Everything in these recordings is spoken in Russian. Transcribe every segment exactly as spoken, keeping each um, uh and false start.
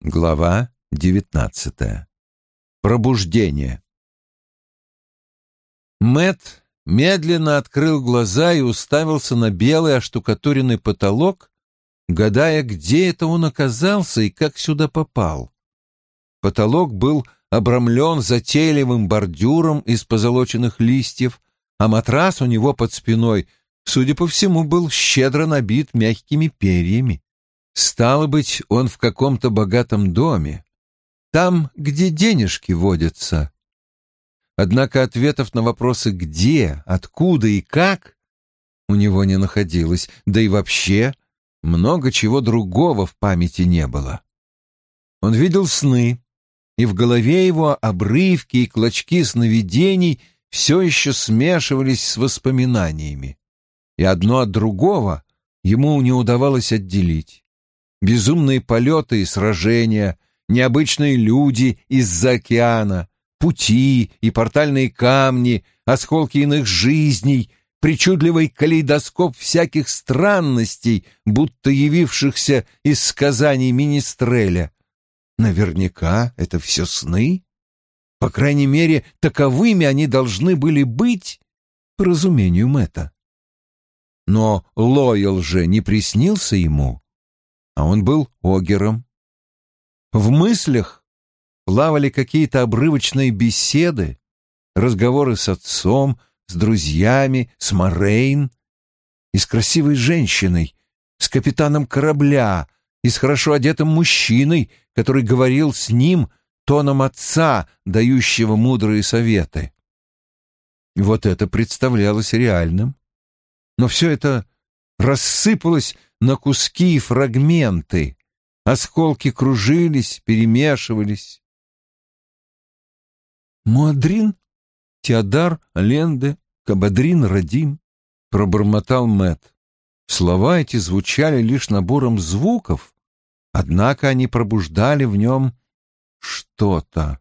Глава девятнадцатая. Пробуждение. Мэтт медленно открыл глаза и уставился на белый оштукатуренный потолок, гадая, где это он оказался и как сюда попал. Потолок был обрамлен затейливым бордюром из позолоченных листьев, а матрас у него под спиной, судя по всему, был щедро набит мягкими перьями. Стало быть, он в каком-то богатом доме, там, где денежки водятся. Однако ответов на вопросы «где», «откуда» и «как» у него не находилось, да и вообще много чего другого в памяти не было. Он видел сны, и в голове его обрывки и клочки сновидений все еще смешивались с воспоминаниями, и одно от другого ему не удавалось отделить. Безумные полеты и сражения, необычные люди из-за океана, пути и портальные камни, осколки иных жизней, причудливый калейдоскоп всяких странностей, будто явившихся из сказаний Министреля. Наверняка это все сны? По крайней мере, таковыми они должны были быть, по разумению Мэтта. Но Лоэл же не приснился ему, а он был огером. В мыслях плавали какие-то обрывочные беседы, разговоры с отцом, с друзьями, с Морейн и с красивой женщиной, с капитаном корабля и с хорошо одетым мужчиной, который говорил с ним тоном отца, дающего мудрые советы. Вот это представлялось реальным. Но все это рассыпалось на куски и фрагменты. Осколки кружились, перемешивались. «Муадрин, Теодар, Ленде, Кабадрин, Радим», — пробормотал Мэтт. Слова эти звучали лишь набором звуков, однако они пробуждали в нем что-то.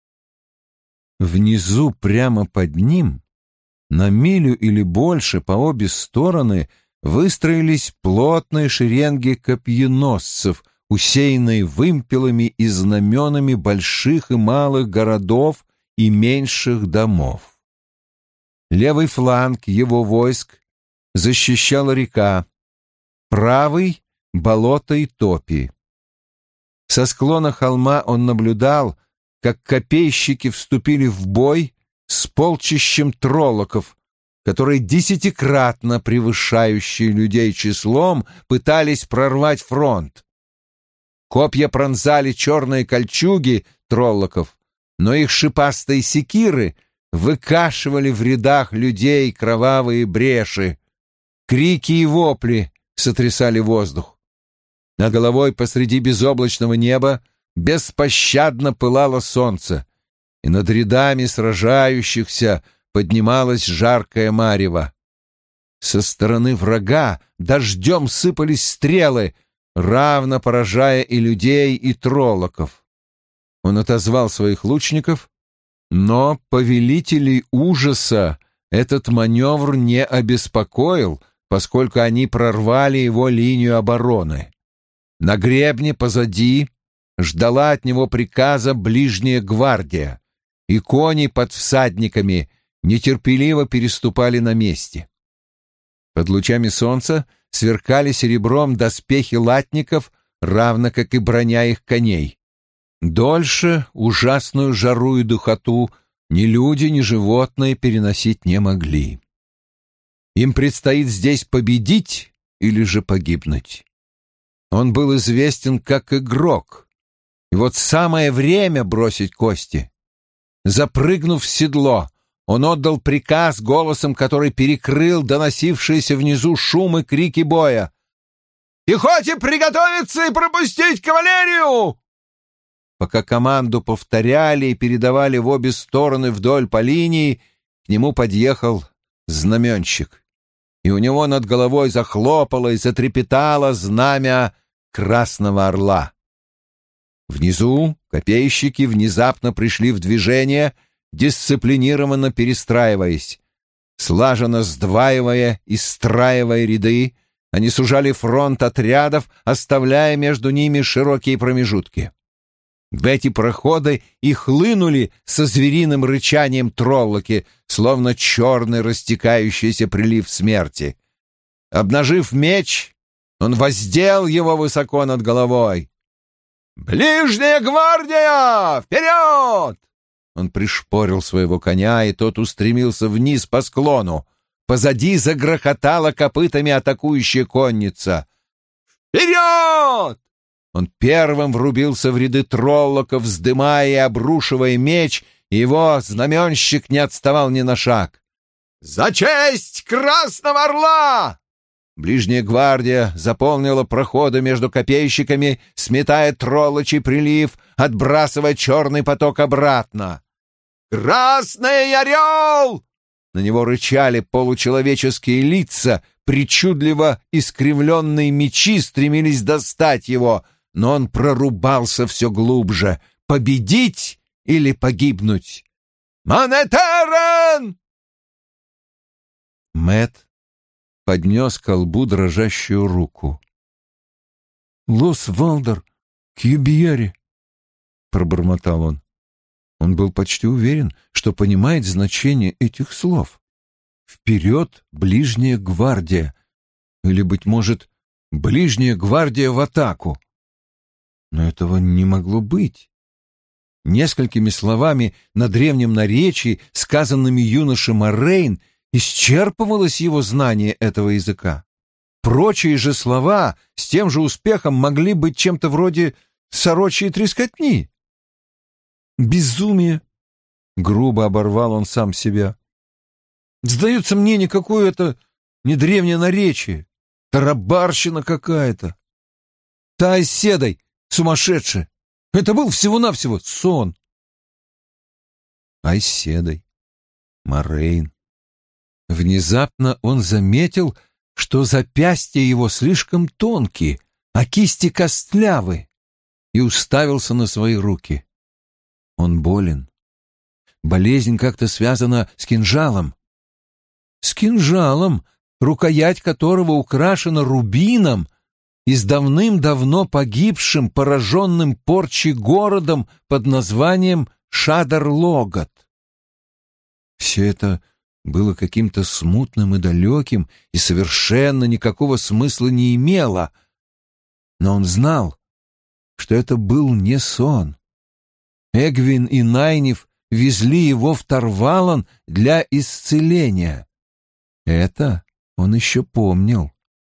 Внизу, прямо под ним, на милю или больше по обе стороны, выстроились плотные шеренги копьеносцев, усеянные вымпелами и знаменами больших и малых городов и меньших домов. Левый фланг его войск защищала река, правый — болото и топи. Со склона холма он наблюдал, как копейщики вступили в бой с полчищем троллоков, которые десятикратно превышающие людей числом пытались прорвать фронт. Копья пронзали черные кольчуги троллоков, но их шипастые секиры выкашивали в рядах людей кровавые бреши. Крики и вопли сотрясали воздух. Над головой посреди безоблачного неба беспощадно пылало солнце, и над рядами сражающихся поднималось жаркое марево. Со стороны врага дождем сыпались стрелы, равно поражая и людей, и троллоков. Он отозвал своих лучников, но повелителей ужаса этот маневр не обеспокоил, поскольку они прорвали его линию обороны. На гребне позади ждала от него приказа ближняя гвардия, и кони под всадниками нетерпеливо переступали на месте. Под лучами солнца сверкали серебром доспехи латников, равно как и броня их коней. Дольше ужасную жару и духоту ни люди, ни животные переносить не могли. Им предстоит здесь победить или же погибнуть. Он был известен как игрок, и вот самое время бросить кости. Запрыгнув в седло, он отдал приказ голосом, который перекрыл доносившиеся внизу шум и крики боя. «Пехоте приготовиться и пропустить кавалерию!» Пока команду повторяли и передавали в обе стороны вдоль по линии, к нему подъехал знаменщик, и у него над головой захлопало и затрепетало знамя Красного Орла. Внизу копейщики внезапно пришли в движение, дисциплинированно перестраиваясь. Слаженно сдваивая и страивая ряды, они сужали фронт отрядов, оставляя между ними широкие промежутки. В эти проходы и хлынули со звериным рычанием троллоки, словно черный растекающийся прилив смерти. Обнажив меч, он воздел его высоко над головой. «Ближняя гвардия! Вперед!» Он пришпорил своего коня, и тот устремился вниз по склону. Позади загрохотала копытами атакующая конница. «Вперед!» Он первым врубился в ряды троллоков, вздымая и обрушивая меч, и его знаменщик не отставал ни на шаг. «За честь Красного Орла!» Ближняя гвардия заполнила проходы между копейщиками, сметая троллочий прилив, отбрасывая черный поток обратно. «Красный орел!» На него рычали получеловеческие лица, причудливо искривленные мечи стремились достать его, но он прорубался все глубже. Победить или погибнуть? «Монетерен!» Мэтт поднес к колбу дрожащую руку. «Лос Валдер Кьюбиери», — пробормотал он. Он был почти уверен, что понимает значение этих слов. «Вперед, ближняя гвардия!» Или, быть может, «ближняя гвардия в атаку!» Но этого не могло быть. Несколькими словами на древнем наречии, сказанными юноше Морейн, исчерпывалось его знание этого языка. Прочие же слова с тем же успехом могли быть чем-то вроде сорочьей трескотни. «Безумие!» — грубо оборвал он сам себя. «Сдается мне, никакое это не древнее наречие, тарабарщина какая-то. Та с седой, сумасшедшая, это был всего-навсего сон». Айседой, Морейн. Внезапно он заметил, что запястья его слишком тонкие, а кисти костлявы, и уставился на свои руки. Он болен. Болезнь как-то связана с кинжалом. С кинжалом, рукоять которого украшена рубином и с давным-давно погибшим, пораженным порчей городом под названием Шадар-Логот. Все это было каким-то смутным и далеким и совершенно никакого смысла не имело, но он знал, что это был не сон. Эгвин и Найниф везли его в Тарвалан для исцеления. Это он еще помнил.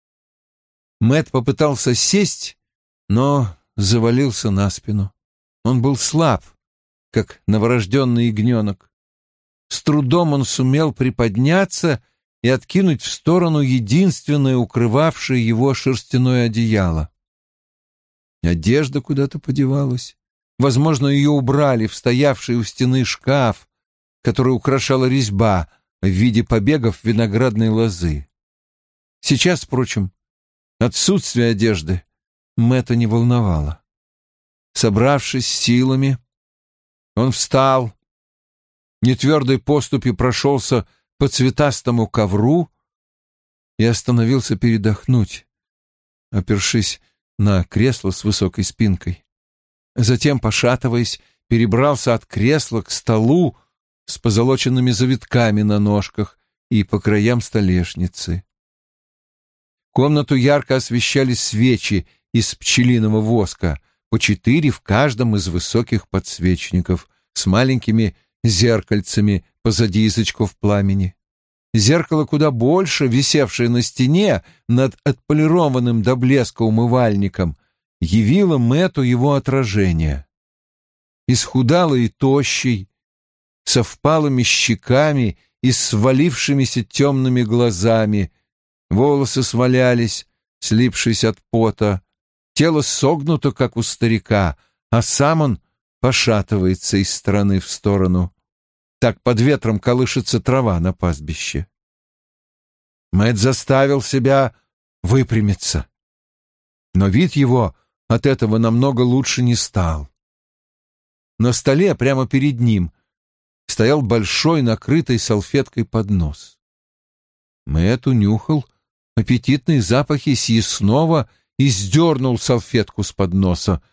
Мэтт попытался сесть, но завалился на спину. Он был слаб, как новорожденный ягненок. С трудом он сумел приподняться и откинуть в сторону единственное укрывавшее его шерстяное одеяло. Одежда куда-то подевалась. Возможно, ее убрали в стоявший у стены шкаф, который украшала резьба в виде побегов виноградной лозы. Сейчас, впрочем, отсутствие одежды Мэтта не волновало. Собравшись силами, он встал, нетвердой поступью прошелся по цветастому ковру и остановился передохнуть, опершись на кресло с высокой спинкой. Затем, пошатываясь, перебрался от кресла к столу с позолоченными завитками на ножках и по краям столешницы. Комнату ярко освещали свечи из пчелиного воска, по четыре в каждом из высоких подсвечников, с маленькими зеркальцами позади язычков пламени. Зеркало куда больше, висевшее на стене над отполированным до блеска умывальником, явило Мэтту его отражение. Исхудалый и тощий, со впалыми щеками и свалившимися темными глазами, волосы свалялись, слипшись от пота, тело согнуто, как у старика, а сам он пошатывается из стороны в сторону. Так под ветром колышется трава на пастбище. Мэтт заставил себя выпрямиться, но вид его от этого намного лучше не стал. На столе прямо перед ним стоял большой накрытый салфеткой поднос. Мэтт унюхал аппетитные запахи съестного и сдернул салфетку с подноса.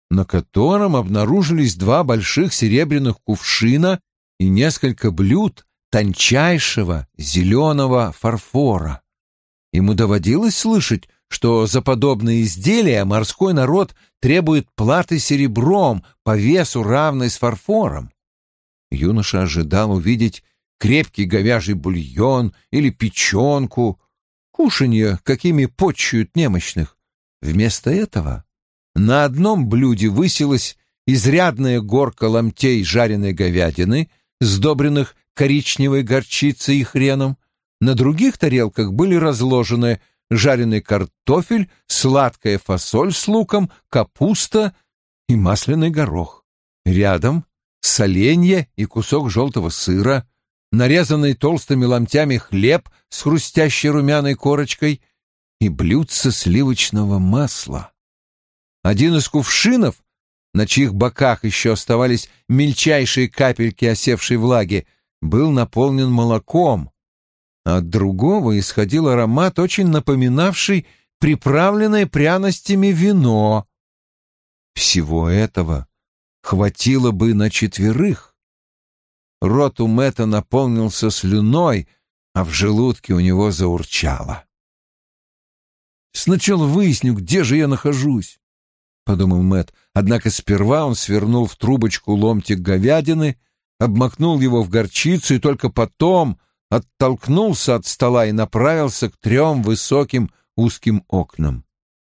на котором обнаружились два больших серебряных кувшина и несколько блюд тончайшего зеленого фарфора. Ему доводилось слышать, что за подобные изделия морской народ требует платы серебром по весу, равной с фарфором. Юноша ожидал увидеть крепкий говяжий бульон или печенку, кушанье, какими почуют немощных. Вместо этого на одном блюде высилась изрядная горка ломтей жареной говядины, сдобренных коричневой горчицей и хреном. На других тарелках были разложены жареный картофель, сладкая фасоль с луком, капуста и масляный горох. Рядом соленье и кусок желтого сыра, нарезанный толстыми ломтями хлеб с хрустящей румяной корочкой и блюдце сливочного масла. Один из кувшинов, на чьих боках еще оставались мельчайшие капельки осевшей влаги, был наполнен молоком, а от другого исходил аромат, очень напоминавший приправленное пряностями вино. Всего этого хватило бы на четверых. Рот у Мэтта наполнился слюной, а в желудке у него заурчало. «Сначала выясню, где же я нахожусь», — подумал Мэтт, однако сперва он свернул в трубочку ломтик говядины, обмакнул его в горчицу и только потом оттолкнулся от стола и направился к трем высоким узким окнам.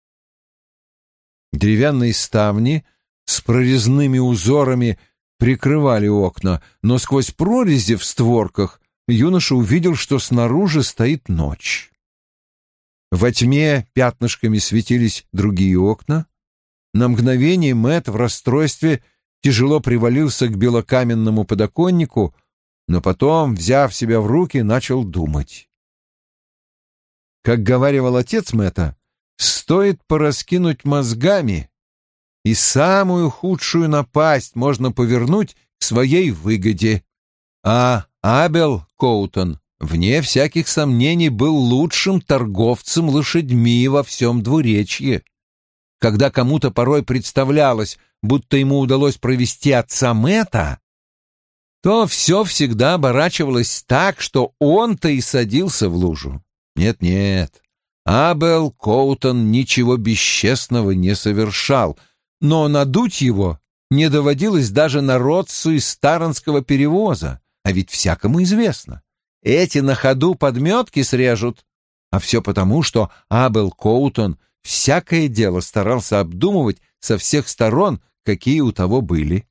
Деревянные ставни с прорезными узорами прикрывали окна, но сквозь прорези в створках юноша увидел, что снаружи стоит ночь. Во тьме пятнышками светились другие окна. На мгновение Мэтт в расстройстве тяжело привалился к белокаменному подоконнику, но потом, взяв себя в руки, начал думать. Как говаривал отец Мэтта, стоит пораскинуть мозгами, и самую худшую напасть можно повернуть к своей выгоде. А Абел Коутон, вне всяких сомнений, был лучшим торговцем лошадьми во всем двуречье. Когда кому-то порой представлялось, будто ему удалось провести отца Мэтта, то все всегда оборачивалось так, что он-то и садился в лужу. Нет-нет, Абел Коутон ничего бесчестного не совершал, но надуть его не доводилось даже народцу из Старонского перевоза, а ведь всякому известно. Эти на ходу подметки срежут, а все потому, что Абел Коутон всякое дело старался обдумывать со всех сторон, какие у того были.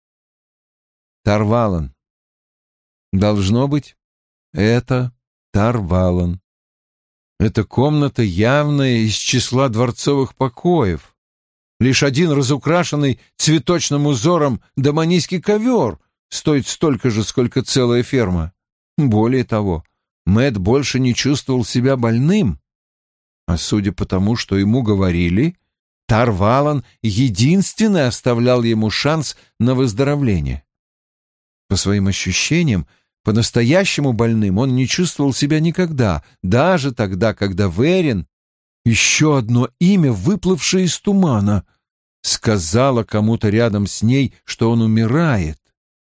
Тарвалан. Должно быть, это Тарвалан. Эта комната явная из числа дворцовых покоев. Лишь один разукрашенный цветочным узором домонийский ковер стоит столько же, сколько целая ферма. Более того, Мэтт больше не чувствовал себя больным, а судя по тому, что ему говорили, Тарвалан единственный оставлял ему шанс на выздоровление. По своим ощущениям, по-настоящему больным он не чувствовал себя никогда, даже тогда, когда Верин, еще одно имя, выплывшее из тумана, сказала кому-то рядом с ней, что он умирает.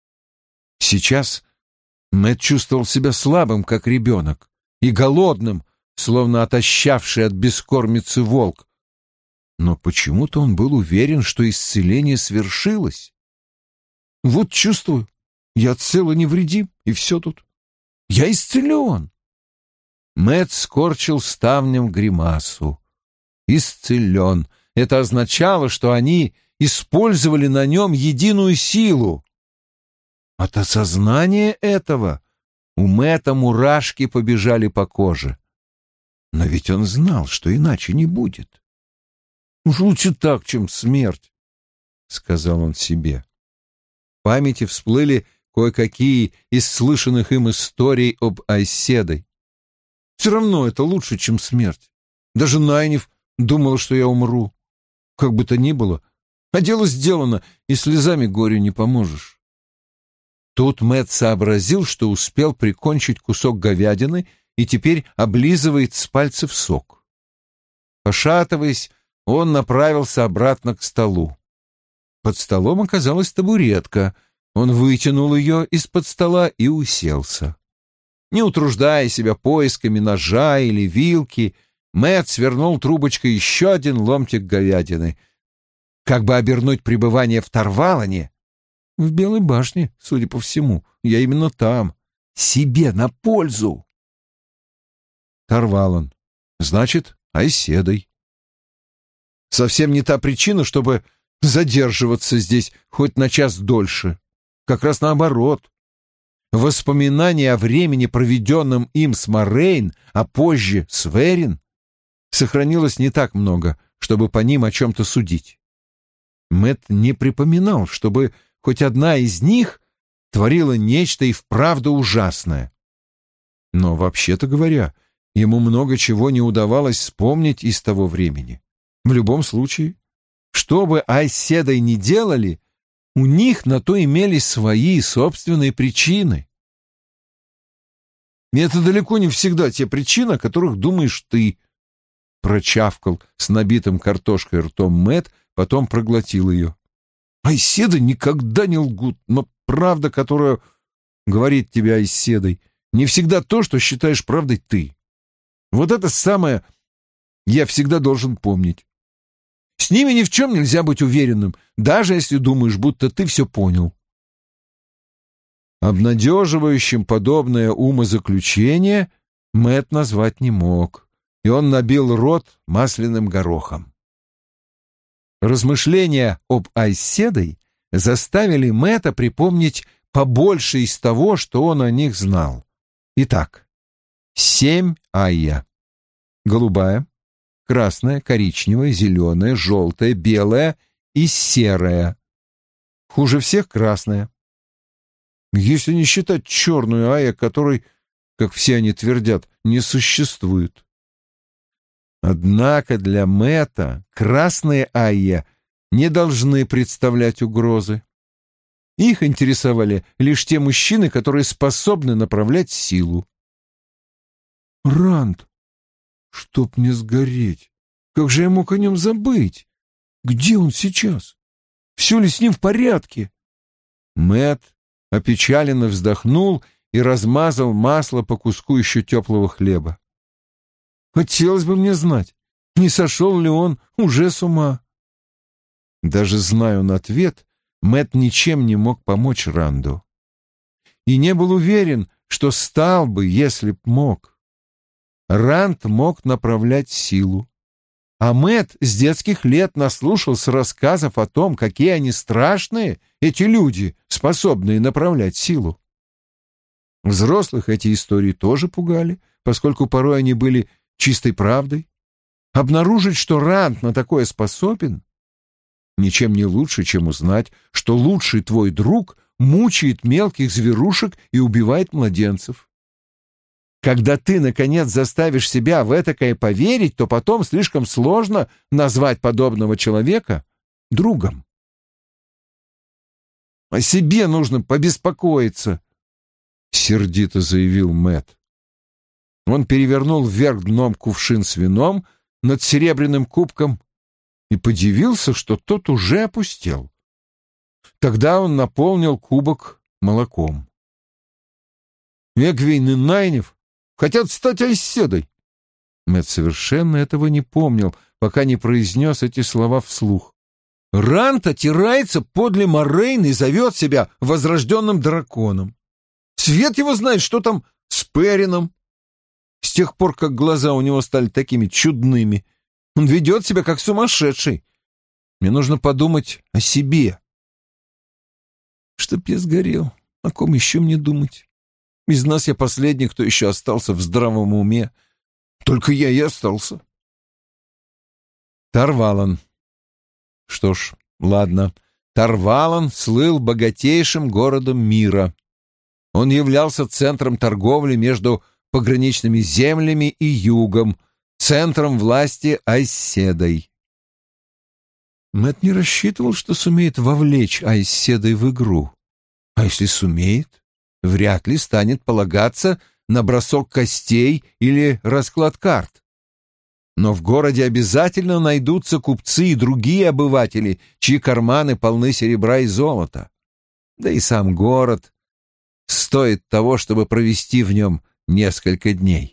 Сейчас Мэтт чувствовал себя слабым, как ребенок, и голодным, словно отощавший от бескормицы волк. Но почему-то он был уверен, что исцеление свершилось. Вот чувствую, я цел и невредим, и все тут. Я исцелен. Мэтт скорчил ставнем гримасу. Исцелен. Это означало, что они использовали на нем единую силу. От осознания этого у Мэтта мурашки побежали по коже. Но ведь он знал, что иначе не будет. «Уж лучше так, чем смерть», — сказал он себе. В памяти всплыли кое-какие из слышанных им историй об Айседой. «Все равно это лучше, чем смерть. Даже Найниф думала, что я умру. Как бы то ни было, а дело сделано, и слезами горю не поможешь». Тут Мэтт сообразил, что успел прикончить кусок говядины и теперь облизывает с пальцев сок. Пошатываясь, он направился обратно к столу. под столом оказалась табуретка. Он вытянул ее из-под стола и уселся. Не утруждая себя поисками ножа или вилки, Мэтт свернул трубочкой еще один ломтик говядины. Как бы обернуть пребывание в Тарвалане, в Белой башне, судя по всему, я именно там, себе на пользу. Тарвалан, значит, оседой. Совсем не та причина, чтобы задерживаться здесь хоть на час дольше. Как раз наоборот. Воспоминаний о времени, проведенном им с Морейн, а позже с Верин, сохранилось не так много, чтобы по ним о чем-то судить. Мэтт не припоминал, чтобы хоть одна из них творила нечто и вправду ужасное. Но, вообще-то говоря, ему много чего не удавалось вспомнить из того времени. В любом случае, что бы Айседой ни делали, у них на то имелись свои собственные причины. И это далеко не всегда те причины, о которых думаешь ты, — прочавкал с набитым картошкой ртом Мэтт, потом проглотил ее. Айседы никогда не лгут, но правда, которая говорит тебе Айседой, не всегда то, что считаешь правдой ты. Вот это самое я всегда должен помнить. С ними ни в чем нельзя быть уверенным, даже если думаешь, будто ты все понял. Обнадеживающим подобное умозаключение Мэтт назвать не мог, и он набил рот масляным горохом. Размышления об Айседой заставили Мэтта припомнить побольше из того, что он о них знал. Итак, семь айя. Голубая, красная, коричневая, зеленая, желтая, белая и серая. Хуже всех красная. Если не считать черную айя, которой, как все они твердят, не существует. Однако для Мэтта красные айя не должны представлять угрозы. Их интересовали лишь те мужчины, которые способны направлять силу. Ранд, чтоб не сгореть, как же я мог о нем забыть? Где он сейчас? Все ли с ним в порядке? Мэтт опечаленно вздохнул и размазал масло по куску еще теплого хлеба. Хотелось бы мне знать, не сошел ли он уже с ума. Даже зная он ответ, Мэтт ничем не мог помочь Ранду. И не был уверен, что стал бы, если б мог. Ранд мог направлять силу. А Мэтт с детских лет наслушался рассказов о том, какие они страшные, эти люди, способные направлять силу. Взрослых эти истории тоже пугали, поскольку порой они были чистой правдой. Обнаружить, что Ранд на такое способен, ничем не лучше, чем узнать, что лучший твой друг мучает мелких зверушек и убивает младенцев. Когда ты, наконец, заставишь себя в этакое поверить, то потом слишком сложно назвать подобного человека другом. «О себе нужно побеспокоиться», — сердито заявил Мэтт. Он перевернул вверх дном кувшин с вином над серебряным кубком и подивился, что тот уже опустел. Тогда он наполнил кубок молоком. «Эгвейн и Найнев хотят стать Айседой». Мэтт совершенно этого не помнил, пока не произнес эти слова вслух. «Рант отирается подле Морейн и зовет себя возрожденным драконом. Свет его знает, что там с Перином. С тех пор, как глаза у него стали такими чудными, он ведет себя как сумасшедший. Мне нужно подумать о себе». «Чтоб я сгорел, о ком еще мне думать? Из нас я последний, кто еще остался в здравом уме. Только я и остался». Тарвалан. Что ж, ладно. Тарвалан слыл богатейшим городом мира. Он являлся центром торговли между пограничными землями и югом, центром власти Айседой. Мэтт не рассчитывал, что сумеет вовлечь Айседой в игру. А если сумеет, вряд ли станет полагаться на бросок костей или расклад карт. но в городе обязательно найдутся купцы и другие обыватели, чьи карманы полны серебра и золота. Да и сам город стоит того, чтобы провести в нем несколько дней.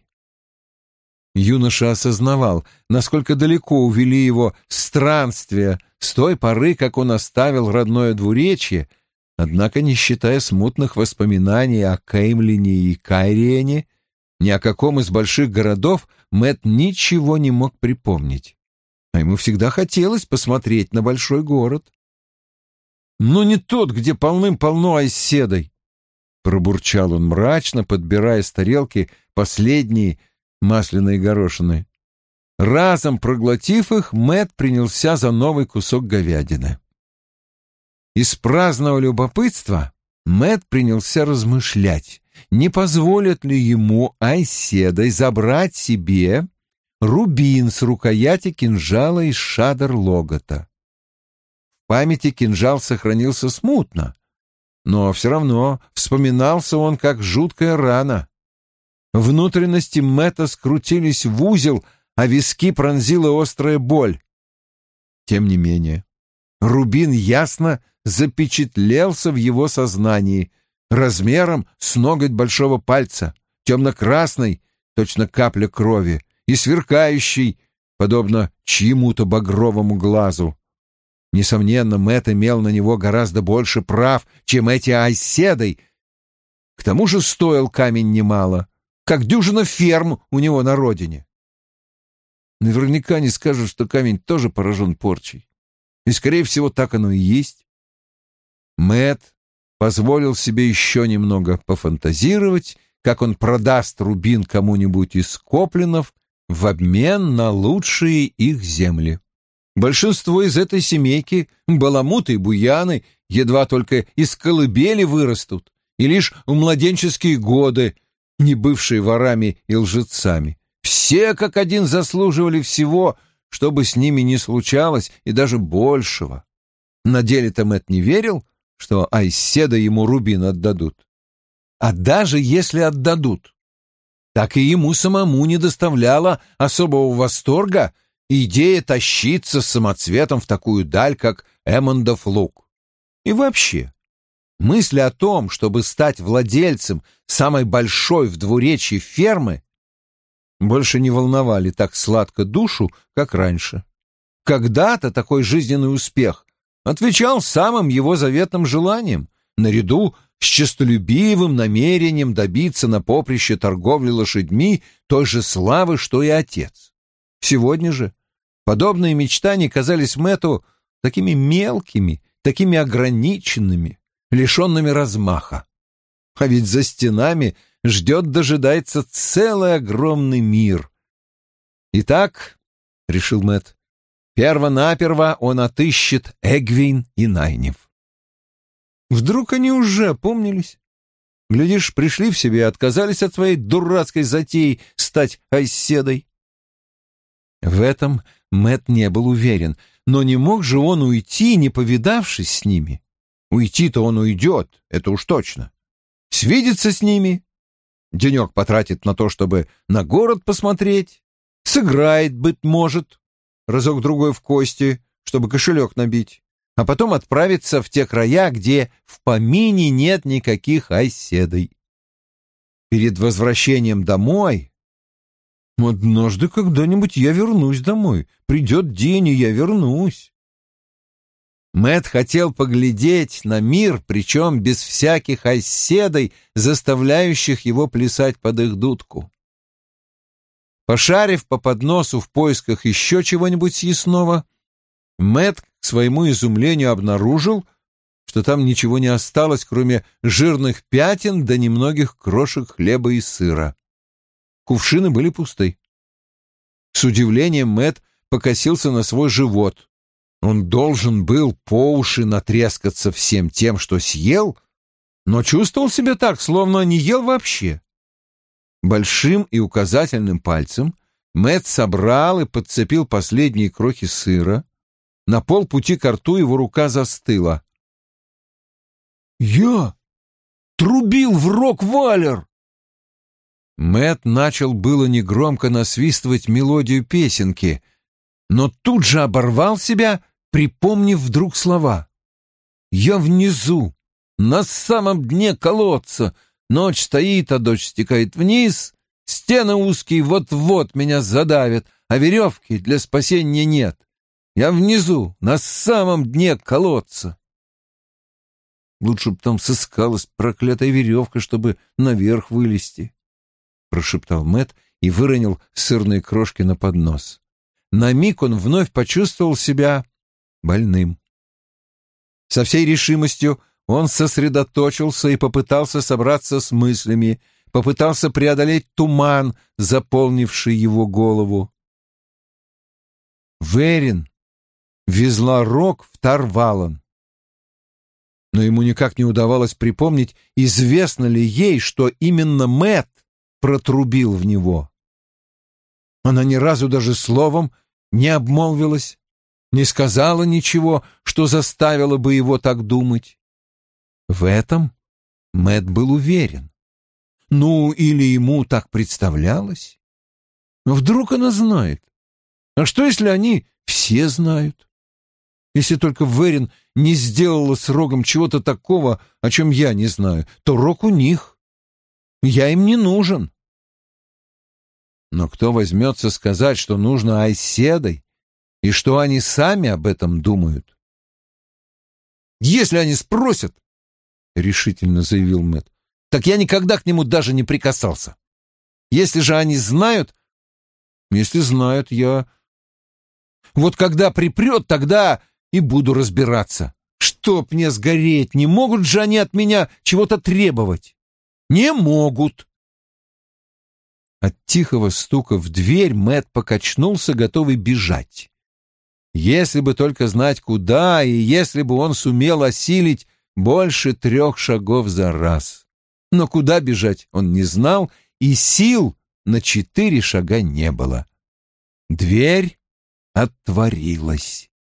Юноша осознавал, насколько далеко увели его странствия с той поры, как он оставил родное двуречье, однако, не считая смутных воспоминаний о Кеймлине и Кайриене, ни о каком из больших городов Мэтт ничего не мог припомнить. А ему всегда хотелось посмотреть на большой город. «Но не тот, где полным-полно оседой», — пробурчал он мрачно, подбирая с тарелки последние масляные горошины. Разом проглотив их, Мэтт принялся за новый кусок говядины. Из праздного любопытства Мэтт принялся размышлять, не позволят ли ему Айседой забрать себе рубин с рукояти кинжала из Шадер-Логота. В памяти кинжал сохранился смутно, но все равно вспоминался он как жуткая рана. Внутренности Мэтта скрутились в узел, а виски пронзила острая боль. Тем не менее, рубин ясно запечатлелся в его сознании, размером с ноготь большого пальца, темно-красный, точно капля крови, и сверкающий, подобно чьему-то багровому глазу. Несомненно, Мэтт имел на него гораздо больше прав, чем эти Айседой. К тому же стоил камень немало, как дюжина ферм у него на родине. Наверняка не скажут, что камень тоже поражен порчей. И, скорее всего, так оно и есть. Мэтт позволил себе еще немного пофантазировать, как он продаст рубин кому-нибудь из коплинов в обмен на лучшие их земли. Большинство из этой семейки, баламуты и буяны, едва только из колыбели вырастут, и лишь в младенческие годы, не бывшие ворами и лжецами. Все как один заслуживали всего, что бы с ними ни случалось, и даже большего. На деле-то Мэтт не верил, что Айседа ему рубин отдадут. А даже если отдадут, так и ему самому не доставляла особого восторга идея тащиться с самоцветом в такую даль, как Эммондов луг. И вообще, мысли о том, чтобы стать владельцем самой большой в двуречье фермы, больше не волновали так сладко душу, как раньше. Когда-то такой жизненный успех отвечал самым его заветным желаниям, наряду с честолюбивым намерением добиться на поприще торговли лошадьми той же славы, что и отец. Сегодня же подобные мечтания казались Мэтту такими мелкими, такими ограниченными, лишенными размаха. А ведь за стенами ждет, дожидается целый огромный мир. Итак, — решил Мэтт, — перво-наперво он отыщет Эгвин и Найниф. Вдруг они уже опомнились? Глядишь, пришли в себя и отказались от своей дурацкой затеи стать Айседой. В этом Мэтт не был уверен, но не мог же он уйти, не повидавшись с ними. Уйти-то он уйдет, это уж точно. Свидеться с ними, денек потратит на то, чтобы на город посмотреть, сыграет, быть может, разок-другой в кости, чтобы кошелек набить, а потом отправиться в те края, где в помине нет никаких Айседой. Перед возвращением домой... Однажды когда-нибудь я вернусь домой. Придет день, и я вернусь. Мэтт хотел поглядеть на мир, причем без всяких Айседой, заставляющих его плясать под их дудку. Пошарив по подносу в поисках еще чего-нибудь съестного, Мэтт к своему изумлению обнаружил, что там ничего не осталось, кроме жирных пятен да немногих крошек хлеба и сыра. Кувшины были пусты. С удивлением Мэтт покосился на свой живот. Он должен был по уши натрескаться всем тем, что съел, но чувствовал себя так, словно не ел вообще. Большим и указательным пальцем Мэтт собрал и подцепил последние крохи сыра. На полпути ко рту его рука застыла. — Я трубил в Рок-Валер! Мэтт начал было негромко насвистывать мелодию песенки, но тут же оборвал себя, припомнив вдруг слова. «Я внизу, на самом дне колодца, ночь стоит, а дождь стекает вниз, стены узкие вот-вот меня задавят, а веревки для спасения нет. Я внизу, на самом дне колодца». «Лучше бы там сыскалась проклятая веревка, чтобы наверх вылезти», — прошептал Мэтт и выронил сырные крошки на поднос. На миг он вновь почувствовал себя больным. Со всей решимостью он сосредоточился и попытался собраться с мыслями, попытался преодолеть туман, заполнивший его голову. Верин везла Рок в Тарвалан. Но ему никак не удавалось припомнить, известно ли ей, что именно Мэтт протрубил в него. Она ни разу даже словом не обмолвилась, не сказала ничего, что заставило бы его так думать. В этом Мэтт был уверен. Ну, или ему так представлялось. Но вдруг она знает. А что, если они все знают? Если только Верин не сделала с Рогом чего-то такого, о чем я не знаю, то Рог у них. Я им не нужен. Но кто возьмется сказать, что нужно Айседой, и что они сами об этом думают? «Если они спросят, — решительно заявил Мэтт, — так я никогда к нему даже не прикасался. Если же они знают... Если знают, я... Вот когда припрет, тогда и буду разбираться. Чтоб мне сгореть, не могут же они от меня чего-то требовать? Не могут!» От тихого стука в дверь Мэтт покачнулся, готовый бежать. Если бы только знать, куда, и если бы он сумел осилить больше трех шагов за раз. Но куда бежать он не знал, и сил на четыре шага не было. Дверь отворилась.